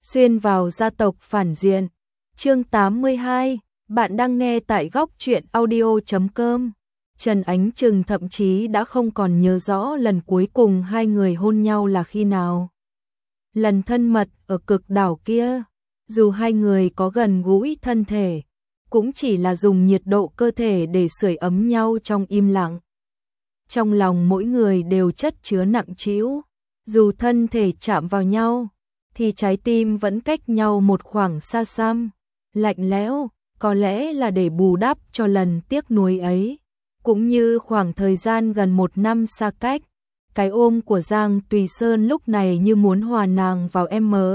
xuyên vào gia tộc phản diện. Chương 82, bạn đang nghe tại góc truyện audio.com. Trần Ánh Trừng thậm chí đã không còn nhớ rõ lần cuối cùng hai người hôn nhau là khi nào. Lần thân mật ở cực đảo kia, dù hai người có gần gũi thân thể, cũng chỉ là dùng nhiệt độ cơ thể để sưởi ấm nhau trong im lặng. Trong lòng mỗi người đều chất chứa nặng trĩu, dù thân thể chạm vào nhau, thì trái tim vẫn cách nhau một khoảng xa xăm, lạnh lẽo, có lẽ là để bù đắp cho lần tiếc nuối ấy, cũng như khoảng thời gian gần 1 năm xa cách. Cái ôm của Giang Tùy Sơn lúc này như muốn hòa nàng vào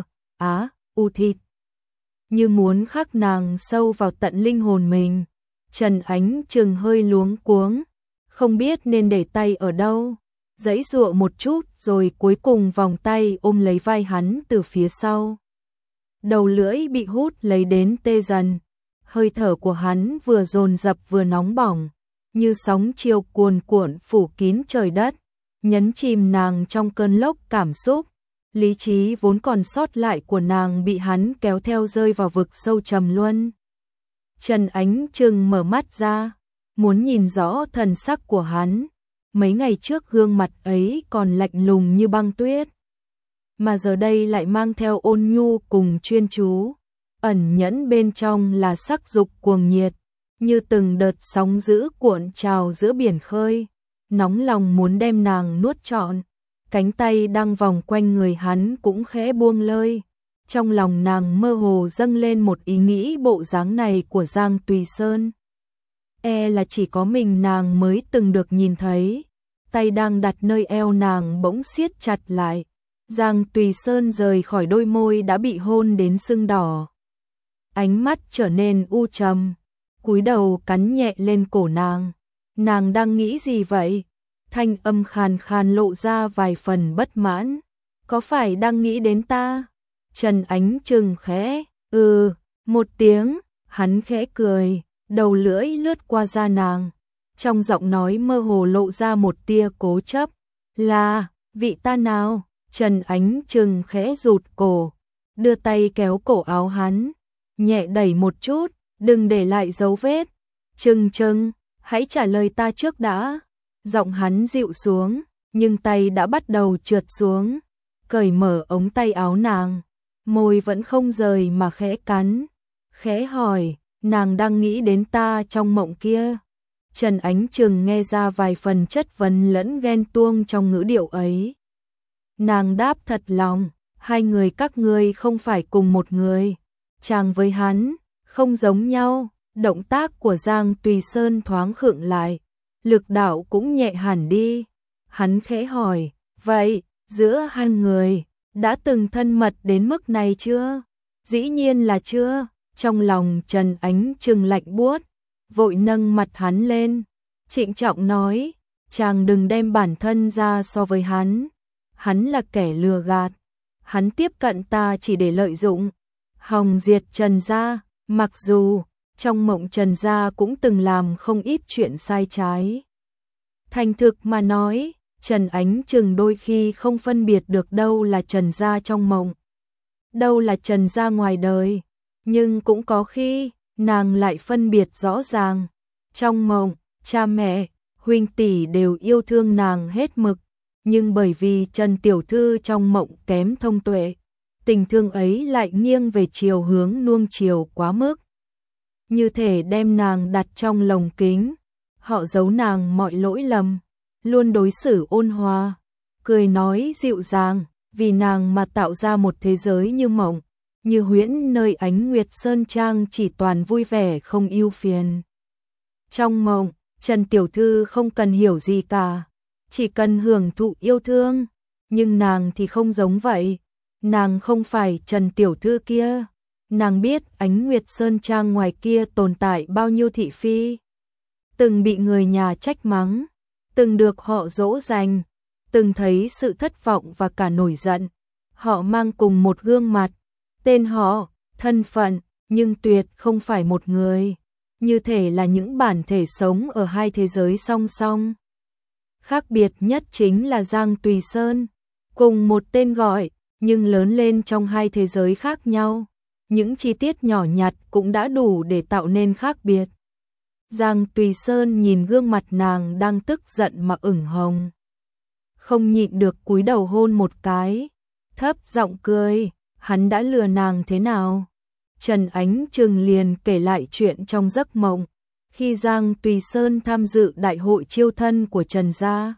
u thịt, như muốn khắc nàng sâu vào tận linh hồn mình. Trần Ánh Trừng hơi luống cuống, không biết nên để tay ở đâu, giãy giụa một chút rồi cuối cùng vòng tay ôm lấy vai hắn từ phía sau. Đầu lưỡi bị hút lấy đến tê dần, hơi thở của hắn vừa dồn dập vừa nóng bỏng, như sóng chiều cuồn cuộn phủ kín trời đất, nhấn chìm nàng trong cơn lốc cảm xúc. Lý trí vốn còn sót lại của nàng bị hắn kéo theo rơi vào vực sâu trầm luân. Trần Ánh Trừng mở mắt ra, muốn nhìn rõ thần sắc của hắn. Mấy ngày trước gương mặt ấy còn lạnh lùng như băng tuyết, mà giờ đây lại mang theo ôn nhu cùng chuyên chú, ẩn nhẫn bên trong là sắc dục cuồng nhiệt, như từng đợt sóng dữ cuộn trào giữa biển khơi, nóng lòng muốn đem nàng nuốt trọn. Cánh tay đang vòng quanh người hắn cũng khẽ buông lơi, trong lòng nàng mơ hồ dâng lên một ý nghĩ bộ dáng này của Giang Tùy Sơn. Là chỉ có mình nàng mới từng được nhìn thấy. Tay đang đặt nơi eo nàng bỗng siết chặt lại. Giang Tùy Sơn rời khỏi đôi môi đã bị hôn đến sưng đỏ. Ánh mắt trở nên u trầm, cúi đầu cắn nhẹ lên cổ nàng. Nàng đang nghĩ gì vậy? Thanh âm khàn khàn lộ ra vài phần bất mãn. Có phải đang nghĩ đến ta? Trần Ánh Trừng khẽ, một tiếng, hắn khẽ cười, đầu lưỡi lướt qua da nàng. Trong giọng nói mơ hồ lộ ra một tia cố chấp. Là, vị ta nào? Trần Ánh Trừng khẽ rụt cổ, đưa tay kéo cổ áo hắn, nhẹ đẩy một chút, đừng để lại dấu vết. Trừng, hãy trả lời ta trước đã. Giọng hắn dịu xuống, nhưng tay đã bắt đầu trượt xuống, cởi mở ống tay áo nàng, môi vẫn không rời mà khẽ cắn, khẽ hỏi, nàng đang nghĩ đến ta trong mộng kia. Trần Ánh Trừng nghe ra vài phần chất vấn lẫn ghen tuông trong ngữ điệu ấy. Nàng đáp thật lòng, hai người các ngươi không phải cùng một người. Chàng với hắn, không giống nhau. Động tác của Giang Tùy Sơn thoáng khựng lại, lực đạo cũng nhẹ hẳn đi. Hắn khẽ hỏi, vậy, giữa hai người, đã từng thân mật đến mức này chưa? Dĩ nhiên là chưa. Trong lòng Trần Ánh Trừng lạnh buốt, vội nâng mặt hắn lên, trịnh trọng nói, chàng đừng đem bản thân ra so với hắn. Hắn là kẻ lừa gạt, hắn tiếp cận ta chỉ để lợi dụng, hòng diệt Trần gia, mặc dù trong mộng Trần gia cũng từng làm không ít chuyện sai trái. Thành thực mà nói, Trần Ánh Trừng đôi khi không phân biệt được đâu là Trần gia trong mộng, đâu là Trần gia ngoài đời, nhưng cũng có khi nàng lại phân biệt rõ ràng. Trong mộng, cha mẹ, huynh tỷ đều yêu thương nàng hết mực, nhưng bởi vì Trần tiểu thư trong mộng kém thông tuệ, tình thương ấy lại nghiêng về chiều hướng nuông chiều quá mức, như thể đem nàng đặt trong lồng kính. Họ giấu nàng mọi lỗi lầm, luôn đối xử ôn hòa, cười nói dịu dàng, vì nàng mà tạo ra một thế giới như mộng, như huyễn nơi ánh nguyệt sơn trang chỉ toàn vui vẻ không ưu phiền. Trong mộng, Trần tiểu thư không cần hiểu gì cả, chỉ cần hưởng thụ yêu thương, nhưng nàng thì không giống vậy. Nàng không phải Trần tiểu thư kia, nàng biết ánh nguyệt sơn trang ngoài kia tồn tại bao nhiêu thị phi, từng bị người nhà trách mắng, từng được họ dỗ dành, từng thấy sự thất vọng và cả nổi giận. Họ mang cùng một gương mặt, tên họ, thân phận, nhưng tuyệt không phải một người, như thể là những bản thể sống ở hai thế giới song song. Khác biệt nhất chính là Giang Tùy Sơn, cùng một tên gọi, nhưng lớn lên trong hai thế giới khác nhau, những chi tiết nhỏ nhặt cũng đã đủ để tạo nên khác biệt. Giang Tùy Sơn nhìn gương mặt nàng đang tức giận mà ửng hồng, không nhịn được cúi đầu hôn một cái, thấp giọng cười, hắn đã lừa nàng thế nào? Trần Ánh Trừng liền kể lại chuyện trong giấc mộng, khi Giang Tùy Sơn tham dự đại hội chiêu thân của Trần gia.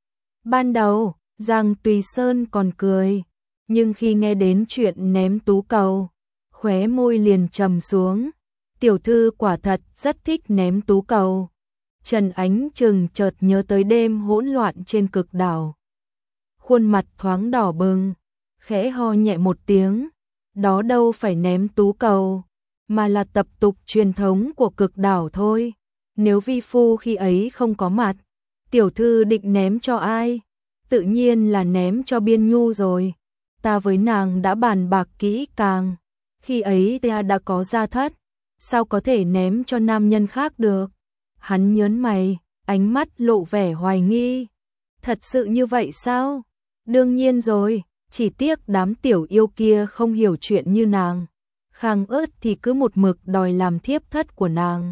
Ban đầu, Giang Tùy Sơn còn cười, nhưng khi nghe đến chuyện ném tú cầu, khóe môi liền trầm xuống. Tiểu thư quả thật rất thích ném tú cầu. Trần Ánh Trừng chợt nhớ tới đêm hỗn loạn trên Cực Đảo. Khuôn mặt thoáng đỏ bừng, khẽ ho nhẹ một tiếng. Đó đâu phải ném tú cầu, mà là tập tục truyền thống của Cực Đảo thôi. Nếu vi phu khi ấy không có mặt, tiểu thư định ném cho ai? Tự nhiên là ném cho Biên Nhu rồi. Ta với nàng đã bàn bạc kỹ càng. Khi ấy ta đã có gia thất, sao có thể ném cho nam nhân khác được? Hắn nhớn mày, ánh mắt lộ vẻ hoài nghi. Thật sự như vậy sao? Đương nhiên rồi, chỉ tiếc đám tiểu yêu kia không hiểu chuyện như nàng. Khang Ớt thì cứ một mực đòi làm thiếp thất của nàng.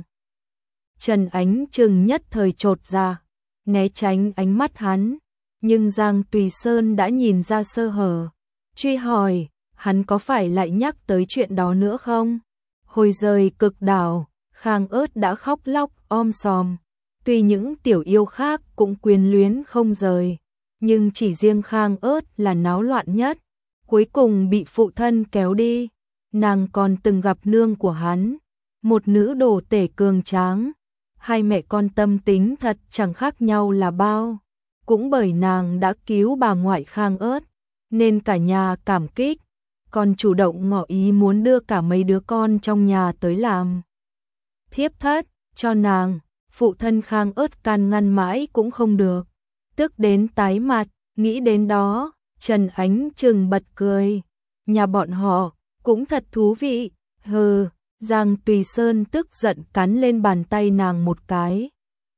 Trần Ánh Trừng nhất thời chột ra, né tránh ánh mắt hắn, nhưng Giang Tùy Sơn đã nhìn ra sơ hở, truy hỏi, hắn có phải lại nhắc tới chuyện đó nữa không? Hồi rời Cực Đảo, Khang Ớt đã khóc lóc om sòm, tuy những tiểu yêu khác cũng quyến luyến không rời, nhưng chỉ riêng Khang Ớt là náo loạn nhất, cuối cùng bị phụ thân kéo đi. Nàng còn từng gặp nương của hắn, một nữ đồ tể cường tráng, hai mẹ con tâm tính thật chẳng khác nhau là bao. Cũng bởi nàng đã cứu bà ngoại Khang Ớt, nên cả nhà cảm kích, còn chủ động ngỏ ý muốn đưa cả mấy đứa con trong nhà tới làm thiếp thất cho nàng. Phụ thân Khang Ớt can ngăn mãi cũng không được, tức đến tái mặt. Nghĩ đến đó, Trần Ánh Trừng bật cười, nhà bọn họ cũng thật thú vị. Hừ. Giang Tùy Sơn tức giận cắn lên bàn tay nàng một cái,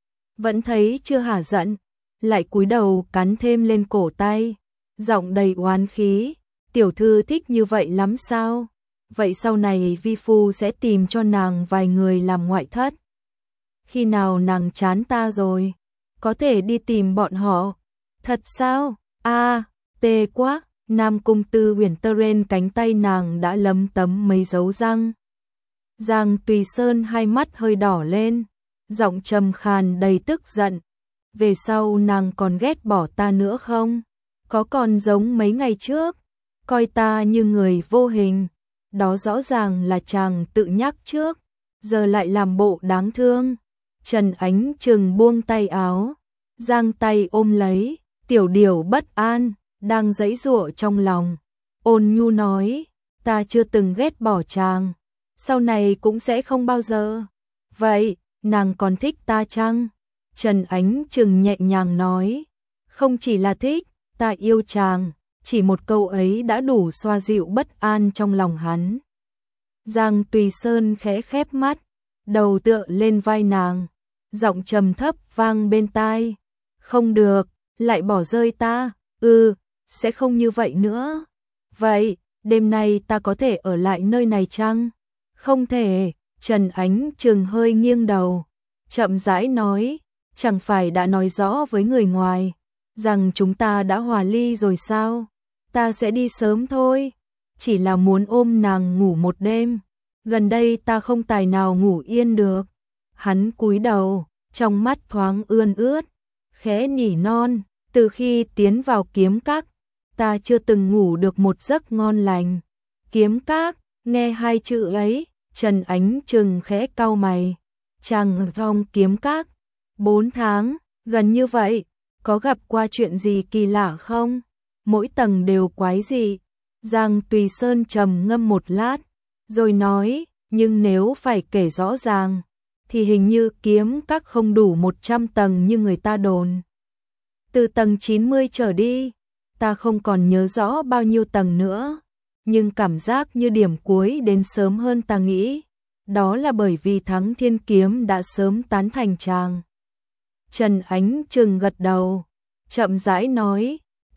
vẫn thấy chưa hả giận, lại cúi đầu cắn thêm lên cổ tay, giọng đầy oán khí. Tiểu thư thích như vậy lắm sao? Vậy sau này vi phu sẽ tìm cho nàng vài người làm ngoại thất. Khi nào nàng chán ta rồi, có thể đi tìm bọn họ. Thật sao? Tê quá. Nam cung tư huyền tơ ren cánh tay nàng đã lấm tấm mấy dấu răng. Giang Tùy Sơn hai mắt hơi đỏ lên, giọng trầm khàn đầy tức giận. Về sau nàng còn ghét bỏ ta nữa không? Có còn giống mấy ngày trước, coi ta như người vô hình, đó rõ ràng là chàng tự nhắc trước, giờ lại làm bộ đáng thương. Trần Ánh Trừng buông tay áo, giang tay ôm lấy, tiểu điều bất an, đang giãy giụa trong lòng. Ôn nhu nói, ta chưa từng ghét bỏ chàng, sau này cũng sẽ không bao giờ. Vậy, nàng còn thích ta chăng? Trần Ánh Trừng nhẹ nhàng nói, không chỉ là thích, ta yêu chàng. Chỉ một câu ấy đã đủ xoa dịu bất an trong lòng hắn. Giang Tùy Sơn khẽ khép mắt, đầu tựa lên vai nàng, giọng trầm thấp vang bên tai. Không được, lại bỏ rơi ta. Sẽ không như vậy nữa. Vậy, đêm nay ta có thể ở lại nơi này chăng? Không thể. Trần Ánh Trừng hơi nghiêng đầu, chậm rãi nói, chẳng phải đã nói rõ với người ngoài rằng chúng ta đã hòa ly rồi sao? Ta sẽ đi sớm thôi, chỉ là muốn ôm nàng ngủ một đêm. Gần đây ta không tài nào ngủ yên được. Hắn cúi đầu, trong mắt thoáng ươn ướt, khẽ nỉ non, từ khi tiến vào Kiếm Các, ta chưa từng ngủ được một giấc ngon lành. Kiếm Các, nghe hai chữ ấy, Trần Ánh Trừng khẽ cau mày. Chàng trong Kiếm Các 4 tháng, gần như vậy, có gặp qua chuyện gì kỳ lạ không? Mỗi tầng đều quái dị. Giang Tùy Sơn trầm ngâm một lát, rồi nói, nhưng nếu phải kể rõ ràng, thì hình như Kiếm Các không đủ 100 tầng như người ta đồn. Từ tầng 90 trở đi, ta không còn nhớ rõ bao nhiêu tầng nữa, nhưng cảm giác như điểm cuối đến sớm hơn ta nghĩ. Đó là bởi vì Thắng Thiên Kiếm đã sớm tán thành chàng. Trần Ánh Trừng gật đầu, chậm rãi nói,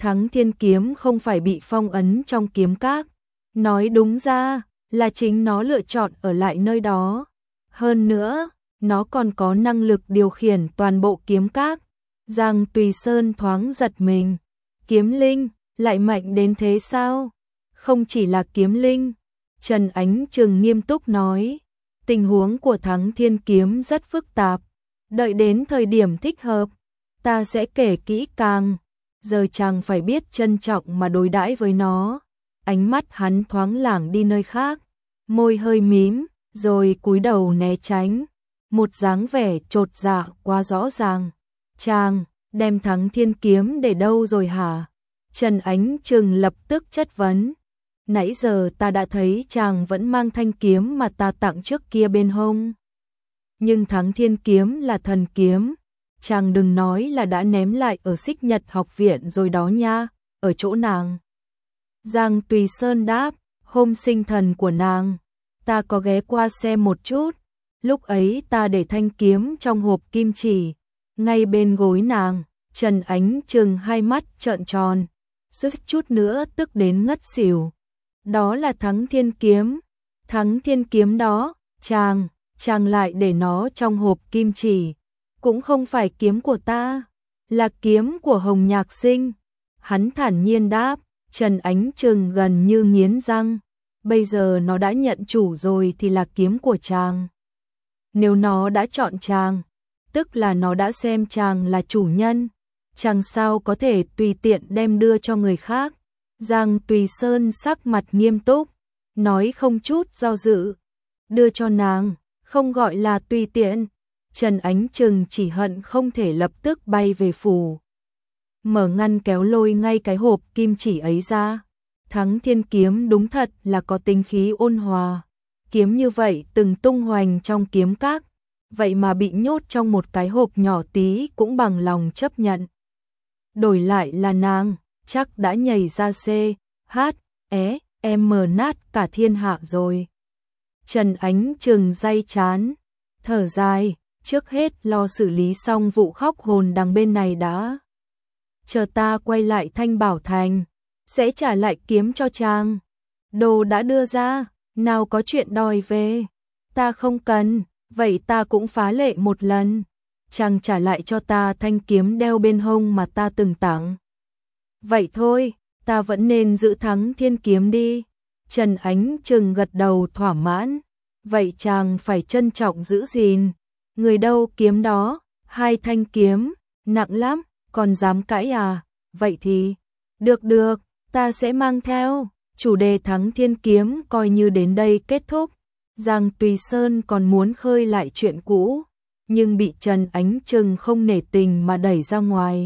Thắng Thiên Kiếm không phải bị phong ấn trong kiếm các, nói đúng ra là chính nó lựa chọn ở lại nơi đó. Hơn nữa, nó còn có năng lực điều khiển toàn bộ kiếm các. Giang Tùy Sơn thoáng giật mình, kiếm linh, lại mạnh đến thế sao? Không chỉ là kiếm linh, Trần Ánh Trừng nghiêm túc nói, tình huống của Thắng Thiên Kiếm rất phức tạp, đợi đến thời điểm thích hợp, ta sẽ kể kỹ càng, giờ chàng phải biết trân trọng mà đối đãi với nó. Ánh mắt hắn thoáng lảng đi nơi khác, môi hơi mím, rồi cúi đầu né tránh, một dáng vẻ chột dạ quá rõ ràng. Chàng, đem Thắng Thiên Kiếm để đâu rồi hả? Trần Ánh Trừng lập tức chất vấn. Nãy giờ ta đã thấy chàng vẫn mang thanh kiếm mà ta tặng trước kia bên hông. Nhưng Thắng Thiên Kiếm là thần kiếm, chàng đừng nói là đã ném lại ở Xích Nhật học viện rồi đó nha, ở chỗ nàng. Giang Tùy Sơn đáp, hôm sinh thần của nàng, ta có ghé qua xem một chút, lúc ấy ta để thanh kiếm trong hộp kim chỉ, ngay bên gối nàng. Trần Ánh Trừng hai mắt trợn tròn, suýt chút nữa tức đến ngất xỉu. Đó là Thắng Thiên Kiếm, Thắng Thiên Kiếm đó, chàng lại để nó trong hộp kim chỉ, cũng không phải kiếm của ta, là kiếm của Hồng Nhạc Sinh. Hắn thản nhiên đáp. Trần Ánh Trừng gần như nghiến răng, bây giờ nó đã nhận chủ rồi thì là kiếm của chàng. Nếu nó đã chọn chàng, tức là nó đã xem chàng là chủ nhân, chàng sao có thể tùy tiện đem đưa cho người khác. Giang Tùy Sơn sắc mặt nghiêm túc, nói không chút do dự, đưa cho nàng, không gọi là tùy tiện. Trần Ánh Trừng chỉ hận không thể lập tức bay về phủ, mở ngăn kéo lôi ngay cái hộp kim chỉ ấy ra. Thắng Thiên Kiếm đúng thật là có tính khí ôn hòa, kiếm như vậy từng tung hoành trong kiếm các, vậy mà bị nhốt trong một cái hộp nhỏ tí cũng bằng lòng chấp nhận. Đổi lại là nàng, chắc đã nhảy ra C, H, E, M nát cả thiên hạ rồi. Trần Ánh Trừng day chán, thở dài, trước hết lo xử lý xong vụ khóc hồn đằng bên này đã. Chờ ta quay lại Thanh Bảo Thành, sẽ trả lại kiếm cho chàng. Đồ đã đưa ra, nào có chuyện đòi về. Ta không cần, vậy ta cũng phá lệ một lần. Chàng trả lại cho ta thanh kiếm đeo bên hông mà ta từng tặng. Vậy thôi, ta vẫn nên giữ Thắng Thiên Kiếm đi. Trần Ánh Trừng gật đầu thỏa mãn. Vậy chàng phải trân trọng giữ gìn. Người đâu kiếm đó, hai thanh kiếm, nặng lắm. Còn dám cãi à? Vậy thì, được, ta sẽ mang theo. Chủ đề Thắng Thiên Kiếm coi như đến đây kết thúc. Giang Tùy Sơn còn muốn khơi lại chuyện cũ, nhưng bị Trần Ánh Trừng không nể tình mà đẩy ra ngoài.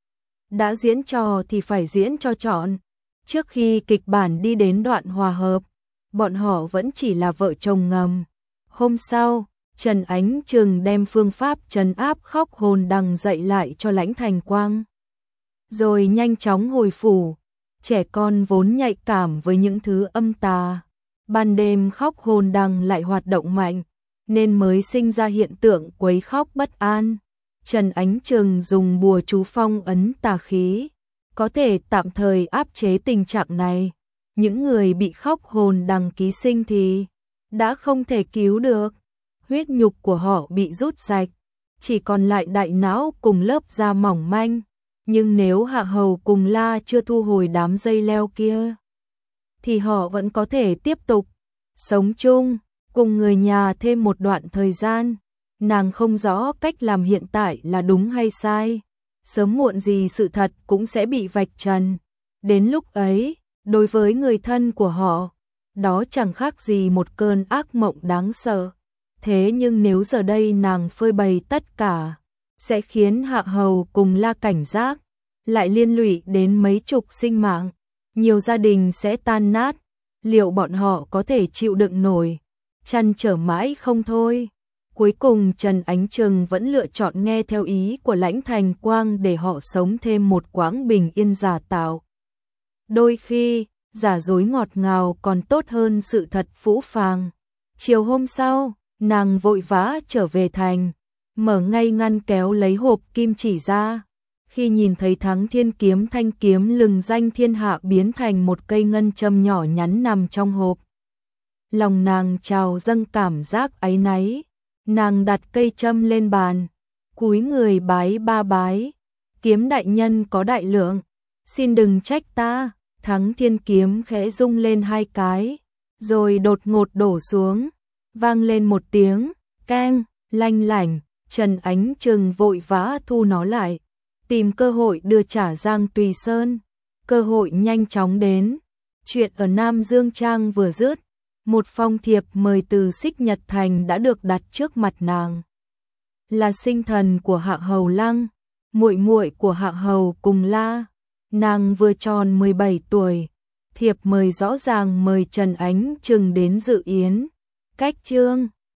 Đã diễn trò thì phải diễn cho trọn. Trước khi kịch bản đi đến đoạn hòa hợp, bọn họ vẫn chỉ là vợ chồng ngầm. Hôm sau, Trần Ánh Trừng đem phương pháp trấn áp khóc hồn đằng dạy lại cho Lãnh Thành Quang, rồi nhanh chóng hồi phủ. Trẻ con vốn nhạy cảm với những thứ âm tà, ban đêm khóc hồn đằng lại hoạt động mạnh, nên mới sinh ra hiện tượng quấy khóc bất an. Trần Ánh Trừng dùng bùa chú phong ấn tà khí, có thể tạm thời áp chế tình trạng này. Những người bị khóc hồn đằng ký sinh thì đã không thể cứu được. Huyết nhục của họ bị rút sạch, chỉ còn lại đại não cùng lớp da mỏng manh. Nhưng nếu Hạ Hầu cùng La chưa thu hồi đám dây leo kia, thì họ vẫn có thể tiếp tục sống chung, cùng người nhà thêm một đoạn thời gian. Nàng không rõ cách làm hiện tại là đúng hay sai. Sớm muộn gì sự thật cũng sẽ bị vạch trần. Đến lúc ấy, đối với người thân của họ, đó chẳng khác gì một cơn ác mộng đáng sợ. Thế nhưng nếu giờ đây nàng phơi bày tất cả, sẽ khiến Hạ Hầu cùng La cảnh giác, lại liên lụy đến mấy chục sinh mạng, nhiều gia đình sẽ tan nát. Liệu bọn họ có thể chịu đựng nổi? Trăn trở mãi không thôi. Cuối cùng Trần Ánh Trừng vẫn lựa chọn nghe theo ý của Lãnh Thành Quang để họ sống thêm một quãng bình yên giả tạo. Đôi khi, giả dối ngọt ngào còn tốt hơn sự thật phũ phàng. Chiều hôm sau, nàng vội vã trở về thành, mở ngay ngăn kéo lấy hộp kim chỉ ra. Khi nhìn thấy Thắng Thiên kiếm, thanh kiếm lừng danh thiên hạ biến thành một cây ngân châm nhỏ nhắn nằm trong hộp, lòng nàng trào dâng cảm giác áy náy. Nàng đặt cây châm lên bàn, cúi người bái ba bái. Kiếm đại nhân có đại lượng, xin đừng trách ta. Thắng Thiên kiếm khẽ rung lên hai cái, rồi đột ngột đổ xuống, vang lên một tiếng keng lanh lảnh. Trần Ánh Trừng vội vã thu nó lại, tìm cơ hội đưa trả Giang Tùy Sơn. Cơ hội nhanh chóng đến. Chuyện ở Nam Dương Trang vừa dứt, một phong thiệp mời từ Xích Nhật Thành đã được đặt trước mặt nàng. Là sinh thần của Hạ Hầu Lăng, muội muội của Hạ Hầu Cùng La. Nàng vừa tròn 17 tuổi. Thiệp mời rõ ràng mời Trần Ánh Trừng đến dự yến cách chương.